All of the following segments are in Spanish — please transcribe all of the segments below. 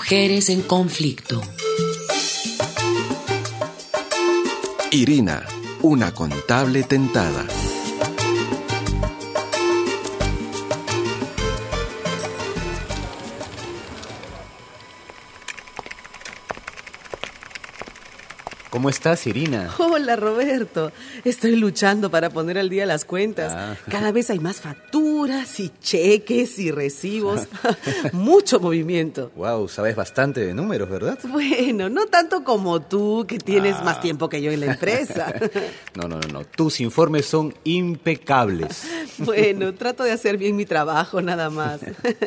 Mujeres en conflicto. Irina, una contable tentada. ¿Cómo estás, Irina? Hola, Roberto. Estoy luchando para poner al día las cuentas. Cada vez hay más facturas y cheques y recibos. Mucho movimiento. Wow, sabes bastante de números, ¿verdad? Bueno, no tanto como tú, que tienes más tiempo que yo en la empresa. No. Tus informes son impecables. Bueno, trato de hacer bien mi trabajo, nada más.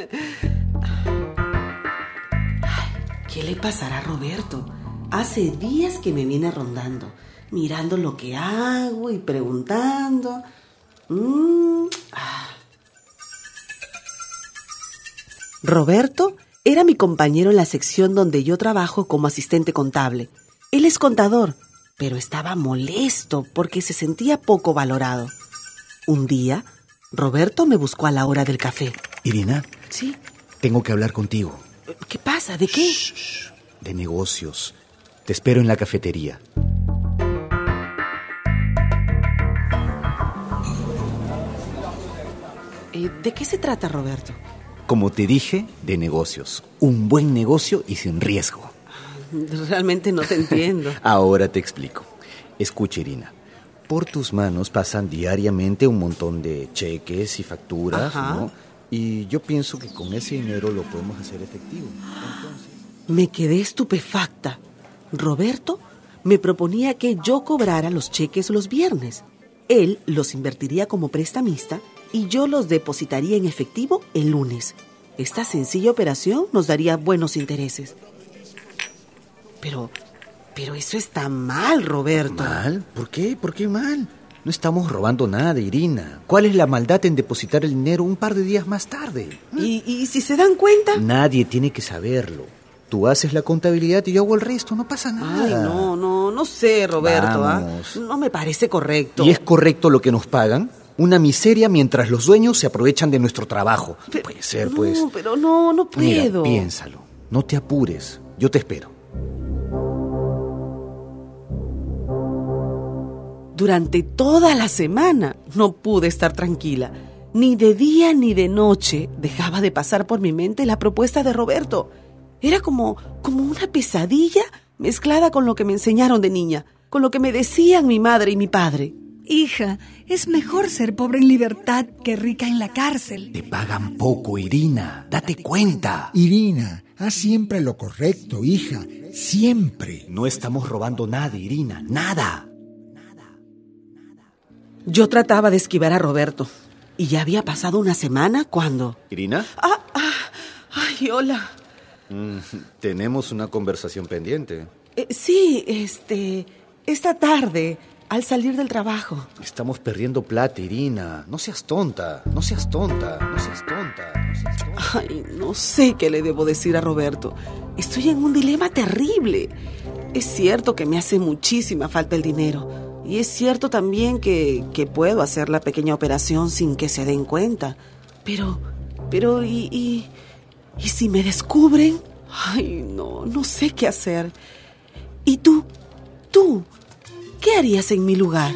¿Qué le pasará a Roberto? Hace días que me viene rondando, mirando lo que hago y preguntando. Roberto era mi compañero en la sección donde yo trabajo como asistente contable. Él es contador, pero estaba molesto porque se sentía poco valorado. Un día, Roberto me buscó a la hora del café. Irina. ¿Sí? Tengo que hablar contigo. ¿Qué pasa? ¿De qué? Shh. De negocios. Te espero en la cafetería. ¿De qué se trata, Roberto? Como te dije, de negocios. Un buen negocio y sin riesgo. Realmente no te entiendo. Ahora te explico. Escucha, Irina. Por tus manos pasan diariamente un montón de cheques y facturas, ¿no? Y yo pienso que con ese dinero lo podemos hacer efectivo. Entonces... Me quedé estupefacta. Roberto me proponía que yo cobrara los cheques los viernes. Él los invertiría como prestamista y yo los depositaría en efectivo el lunes. Esta sencilla operación nos daría buenos intereses. Pero eso está mal, Roberto. ¿Mal? ¿Por qué? ¿Por qué mal? No estamos robando nada, Irina. ¿Cuál es la maldad en depositar el dinero un par de días más tarde? ¿Y si se dan cuenta? Nadie tiene que saberlo. Tú haces la contabilidad y yo hago el resto, no pasa nada. Ay, no sé, Roberto. Vamos. No me parece correcto. ¿Y es correcto lo que nos pagan? Una miseria mientras los dueños se aprovechan de nuestro trabajo. Puede ser, pues. No, pero no puedo. Mira, piénsalo. No te apures. Yo te espero. Durante toda la semana no pude estar tranquila. Ni de día ni de noche dejaba de pasar por mi mente la propuesta de Roberto. Era como una pesadilla mezclada con lo que me enseñaron de niña, con lo que me decían mi madre y mi padre. Hija, es mejor ser pobre en libertad que rica en la cárcel. Te pagan poco, Irina. Date cuenta. Irina, haz siempre lo correcto, hija. Siempre. No estamos robando nada, Irina. Nada. Yo trataba de esquivar a Roberto. Y ya había pasado una semana cuando... ¿Irina? Ay, hola. Tenemos una conversación pendiente. Sí, esta tarde, al salir del trabajo. Estamos perdiendo plata, Irina. No seas tonta. Ay, no sé qué le debo decir a Roberto. Estoy en un dilema terrible. Es cierto que me hace muchísima falta el dinero. Y es cierto también que puedo hacer la pequeña operación sin que se den cuenta. Pero ¿y si me descubren? Ay, no sé qué hacer. ¿Y tú? ¿Qué harías en mi lugar?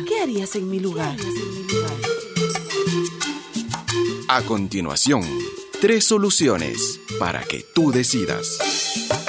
A continuación, 3 soluciones para que tú decidas.